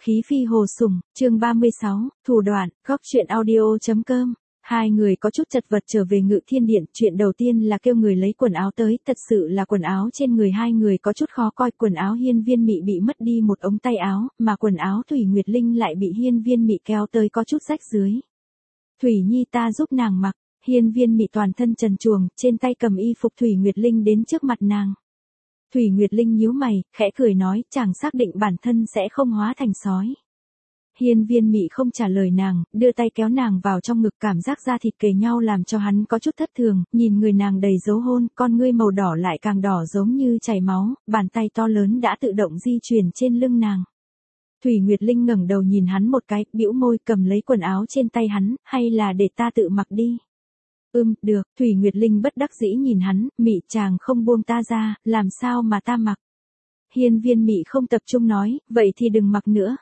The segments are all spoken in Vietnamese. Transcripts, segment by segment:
Khí phi hồ sủng, chương 36, thủ đoạn, góc truyện audio.com. Hai người có chút chật vật trở về Ngự Thiên Điện, chuyện đầu tiên là kêu người lấy quần áo tới, thật sự là quần áo trên người hai người có chút khó coi, quần áo Hiên Viên Mị bị mất đi một ống tay áo, mà quần áo Thủy Nguyệt Linh lại bị Hiên Viên Mị kéo tới có chút rách dưới. Thủy Nhi ta giúp nàng mặc, Hiên Viên Mị toàn thân trần truồng, trên tay cầm y phục Thủy Nguyệt Linh đến trước mặt nàng. Thủy Nguyệt Linh nhíu mày, khẽ cười nói, chàng xác định bản thân sẽ không hóa thành sói. Hiên Viên Mị không trả lời nàng, đưa tay kéo nàng vào trong ngực, cảm giác da thịt kề nhau làm cho hắn có chút thất thường, nhìn người nàng đầy dấu hôn, con ngươi màu đỏ lại càng đỏ giống như chảy máu, bàn tay to lớn đã tự động di chuyển trên lưng nàng. Thủy Nguyệt Linh ngẩng đầu nhìn hắn một cái, bĩu môi cầm lấy quần áo trên tay hắn, hay là để ta tự mặc đi. Được, Thủy Nguyệt Linh bất đắc dĩ nhìn hắn, Mị chàng không buông ta ra, làm sao mà ta mặc. Hiên Viên Mị không tập trung nói, vậy thì đừng mặc nữa.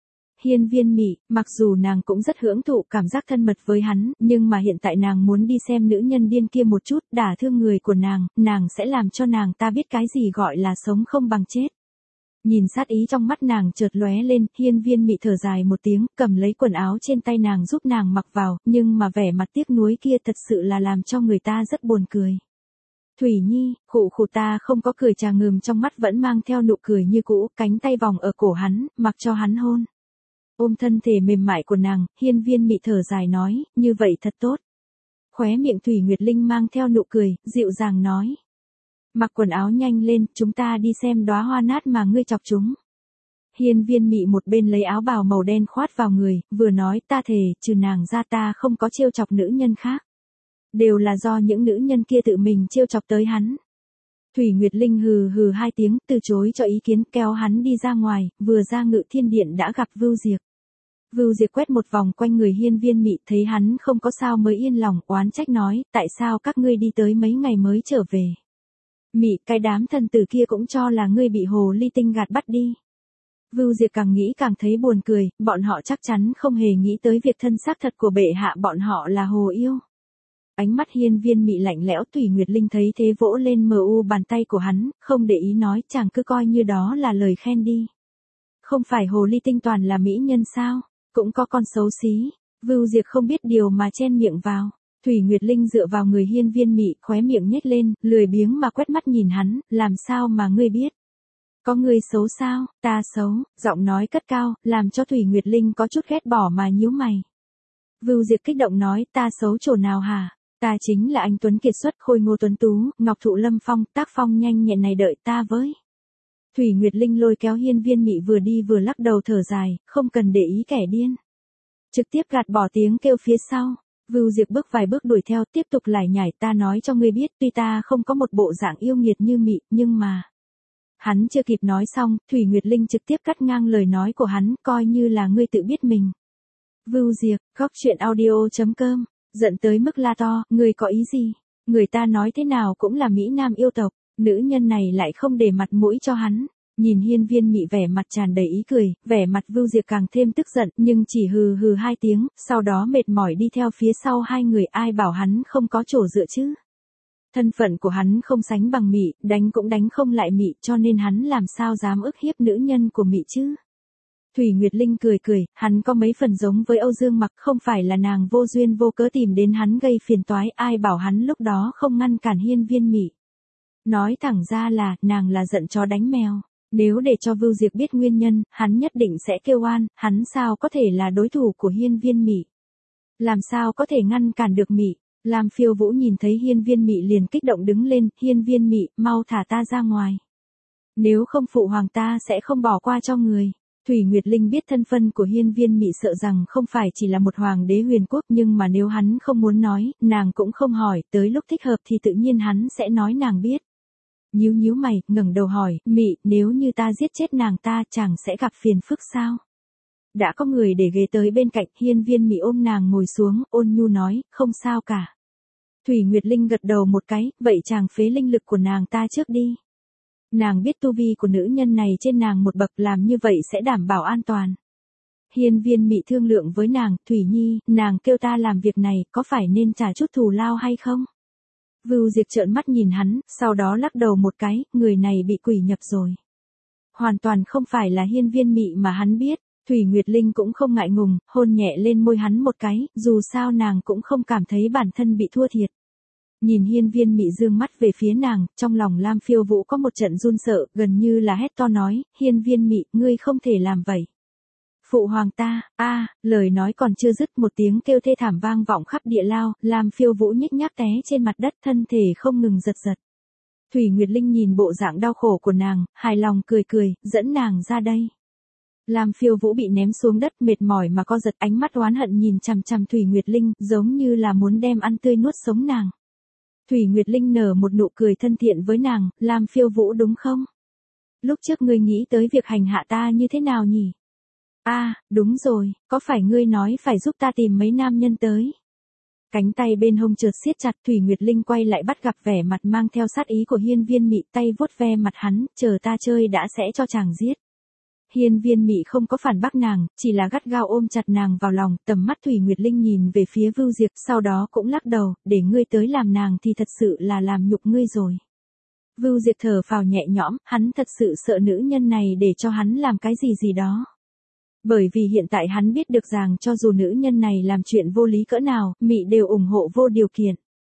Hiên Viên Mị, mặc dù nàng cũng rất hưởng thụ cảm giác thân mật với hắn, nhưng mà hiện tại nàng muốn đi xem nữ nhân điên kia một chút, đả thương người của nàng sẽ làm cho nàng ta biết cái gì gọi là sống không bằng chết. Nhìn sát ý trong mắt nàng chợt lóe lên, Hiên Viên Mị thở dài một tiếng, cầm lấy quần áo trên tay nàng giúp nàng mặc vào, nhưng mà vẻ mặt tiếc nuối kia thật sự là làm cho người ta rất buồn cười. Thủy Nhi, khụ ta không có cười, trà ngườm trong mắt vẫn mang theo nụ cười như cũ, cánh tay vòng ở cổ hắn, mặc cho hắn hôn. Ôm thân thể mềm mại của nàng, Hiên Viên Mị thở dài nói, như vậy thật tốt. Khóe miệng Thủy Nguyệt Linh mang theo nụ cười, dịu dàng nói. Mặc quần áo nhanh lên, chúng ta đi xem đóa hoa nát mà ngươi chọc chúng. Hiên Viên Mị một bên lấy áo bào màu đen khoát vào người, vừa nói, ta thề, trừ nàng ra ta không có trêu chọc nữ nhân khác. Đều là do những nữ nhân kia tự mình trêu chọc tới hắn. Thủy Nguyệt Linh hừ hừ hai tiếng, từ chối cho ý kiến, kéo hắn đi ra ngoài, vừa ra Ngự Thiên Điện đã gặp Vưu Diệp. Vưu Diệp quét một vòng quanh người Hiên Viên Mị, thấy hắn không có sao mới yên lòng, oán trách nói, tại sao các ngươi đi tới mấy ngày mới trở về. Mị, cái đám thần tử kia cũng cho là ngươi bị hồ ly tinh gạt bắt đi. Vưu Diệp càng nghĩ càng thấy buồn cười, bọn họ chắc chắn không hề nghĩ tới việc thân xác thật của bệ hạ bọn họ là hồ yêu. Ánh mắt Hiên Viên Mị lạnh lẽo, Thủy Nguyệt Linh thấy thế vỗ lên bàn tay của hắn, không để ý nói, chàng cứ coi như đó là lời khen đi. Không phải hồ ly tinh toàn là mỹ nhân sao, cũng có con xấu xí. Vưu Diệp không biết điều mà chen miệng vào. Thủy Nguyệt Linh dựa vào người Hiên Viên Mị, khóe miệng nhếch lên, lười biếng mà quét mắt nhìn hắn, làm sao mà ngươi biết? Có ngươi xấu sao? Ta xấu, giọng nói cất cao, làm cho Thủy Nguyệt Linh có chút ghét bỏ mà nhíu mày. Vưu Diệp kích động nói, ta xấu chỗ nào hả? Ta chính là anh tuấn kiệt xuất, khôi ngô tuấn tú, ngọc thụ lâm phong, tác phong nhanh nhẹn này, đợi ta với. Thủy Nguyệt Linh lôi kéo Hiên Viên Mị vừa đi vừa lắc đầu thở dài, không cần để ý kẻ điên. Trực tiếp gạt bỏ tiếng kêu phía sau. Vưu Diệp bước vài bước đuổi theo, tiếp tục lải nhải, ta nói cho ngươi biết, tuy ta không có một bộ dạng yêu nghiệt như Mị, nhưng mà. Hắn chưa kịp nói xong, Thủy Nguyệt Linh trực tiếp cắt ngang lời nói của hắn, coi như là ngươi tự biết mình. Vưu Diệp, góc truyện audio.com, giận tới mức la to, ngươi có ý gì? Người ta nói thế nào cũng là Mỹ Nam yêu tộc, nữ nhân này lại không để mặt mũi cho hắn. Nhìn Hiên Viên Mị vẻ mặt tràn đầy ý cười, vẻ mặt Vưu Diệp càng thêm tức giận, nhưng chỉ hừ hừ hai tiếng, sau đó mệt mỏi đi theo phía sau hai người, ai bảo hắn không có chỗ dựa chứ. Thân phận của hắn không sánh bằng Mị, đánh cũng đánh không lại Mị, cho nên hắn làm sao dám ức hiếp nữ nhân của Mị chứ. Thủy Nguyệt Linh cười, hắn có mấy phần giống với Âu Dương Mặc, không phải là nàng vô duyên vô cớ tìm đến hắn gây phiền toái, ai bảo hắn lúc đó không ngăn cản Hiên Viên Mị. Nói thẳng ra là, nàng là giận chó đánh mèo. Nếu để cho Vưu Diệp biết nguyên nhân, hắn nhất định sẽ kêu oan, hắn sao có thể là đối thủ của Hiên Viên Mị. Làm sao có thể ngăn cản được Mị. Lam Phiêu Vũ nhìn thấy Hiên Viên Mị liền kích động đứng lên, Hiên Viên Mị, mau thả ta ra ngoài. Nếu không phụ hoàng ta sẽ không bỏ qua cho người. Thủy Nguyệt Linh biết thân phận của Hiên Viên Mị, sợ rằng không phải chỉ là một hoàng đế huyền quốc, nhưng mà nếu hắn không muốn nói, nàng cũng không hỏi, tới lúc thích hợp thì tự nhiên hắn sẽ nói nàng biết. Nhíu mày, ngẩng đầu hỏi, Mị, nếu như ta giết chết nàng ta, chàng sẽ gặp phiền phức sao? Đã có người để ghế tới bên cạnh, Hiên Viên Mị ôm nàng ngồi xuống, ôn nhu nói, không sao cả. Thủy Nguyệt Linh gật đầu một cái, vậy chàng phế linh lực của nàng ta trước đi. Nàng biết tu vi của nữ nhân này trên nàng một bậc, làm như vậy sẽ đảm bảo an toàn. Hiên Viên Mị thương lượng với nàng, Thủy Nhi, nàng kêu ta làm việc này, có phải nên trả chút thù lao hay không? Vưu Diệp trợn mắt nhìn hắn, sau đó lắc đầu một cái, người này bị quỷ nhập rồi. Hoàn toàn không phải là Hiên Viên Mị mà hắn biết. Thủy Nguyệt Linh cũng không ngại ngùng, hôn nhẹ lên môi hắn một cái, dù sao nàng cũng không cảm thấy bản thân bị thua thiệt. Nhìn Hiên Viên Mị dương mắt về phía nàng, trong lòng Lam Phiêu Vũ có một trận run sợ, gần như là hét to nói, Hiên Viên Mị, ngươi không thể làm vậy. Phụ hoàng ta, lời nói còn chưa dứt, một tiếng kêu thê thảm vang vọng khắp địa lao, Lam Phiêu Vũ nhích nhác té trên mặt đất, thân thể không ngừng giật giật. Thủy Nguyệt Linh nhìn bộ dạng đau khổ của nàng, hài lòng cười cười, dẫn nàng ra đây. Lam Phiêu Vũ bị ném xuống đất, mệt mỏi mà co giật, ánh mắt oán hận nhìn chằm chằm Thủy Nguyệt Linh, giống như là muốn đem ăn tươi nuốt sống nàng. Thủy Nguyệt Linh nở một nụ cười thân thiện với nàng, Lam Phiêu Vũ đúng không? Lúc trước ngươi nghĩ tới việc hành hạ ta như thế nào nhỉ? Đúng rồi, có phải ngươi nói phải giúp ta tìm mấy nam nhân tới? Cánh tay bên hông chợt siết chặt, Thủy Nguyệt Linh quay lại bắt gặp vẻ mặt mang theo sát ý của Hiên Viên Mị, tay vuốt ve mặt hắn, chờ ta chơi đã sẽ cho chàng giết. Hiên Viên Mị không có phản bác nàng, chỉ là gắt gao ôm chặt nàng vào lòng, tầm mắt Thủy Nguyệt Linh nhìn về phía Vưu Diệp, sau đó cũng lắc đầu, để ngươi tới làm nàng thì thật sự là làm nhục ngươi rồi. Vưu Diệp thở phào nhẹ nhõm, hắn thật sự sợ nữ nhân này để cho hắn làm cái gì đó. Bởi vì hiện tại hắn biết được rằng cho dù nữ nhân này làm chuyện vô lý cỡ nào, Mị đều ủng hộ vô điều kiện.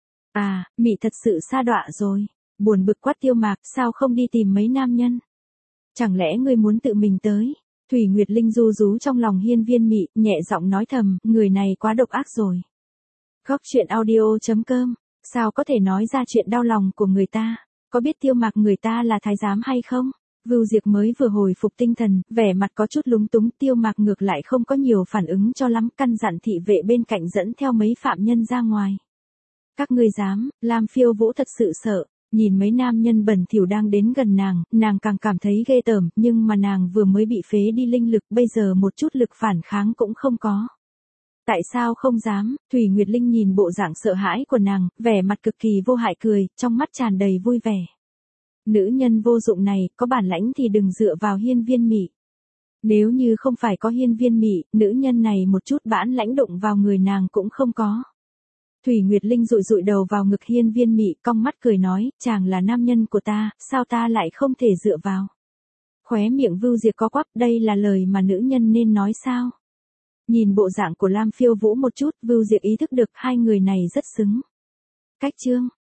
Mị thật sự sa đọa rồi. Buồn bực quát Tiêu Mạc, sao không đi tìm mấy nam nhân? Chẳng lẽ ngươi muốn tự mình tới? Thủy Nguyệt Linh ru rú trong lòng Hiên Viên Mị, nhẹ giọng nói thầm, người này quá độc ác rồi. Góc truyện audio.com, sao có thể nói ra chuyện đau lòng của người ta? Có biết Tiêu Mạc người ta là thái giám hay không? Vưu Diệp mới vừa hồi phục tinh thần, vẻ mặt có chút lúng túng, Tiêu Mạc ngược lại không có nhiều phản ứng cho lắm, căn dặn thị vệ bên cạnh dẫn theo mấy phạm nhân ra ngoài. Các ngươi dám, Lam Phiêu Vũ thật sự sợ, nhìn mấy nam nhân bẩn thỉu đang đến gần nàng càng cảm thấy ghê tởm, nhưng mà nàng vừa mới bị phế đi linh lực, bây giờ một chút lực phản kháng cũng không có. Tại sao không dám? Thủy Nguyệt Linh nhìn bộ dạng sợ hãi của nàng, vẻ mặt cực kỳ vô hại cười, trong mắt tràn đầy vui vẻ. Nữ nhân vô dụng này, có bản lãnh thì đừng dựa vào Hiên Viên Mị. Nếu như không phải có Hiên Viên Mị, nữ nhân này một chút bản lãnh đụng vào người nàng cũng không có. Thủy Nguyệt Linh dụi dụi đầu vào ngực Hiên Viên Mị, cong mắt cười nói, chàng là nam nhân của ta, sao ta lại không thể dựa vào? Khóe miệng Vưu Diệp có quắp, đây là lời mà nữ nhân nên nói sao? Nhìn bộ dạng của Lam Phiêu Vũ một chút, Vưu Diệp ý thức được hai người này rất xứng. Cách chương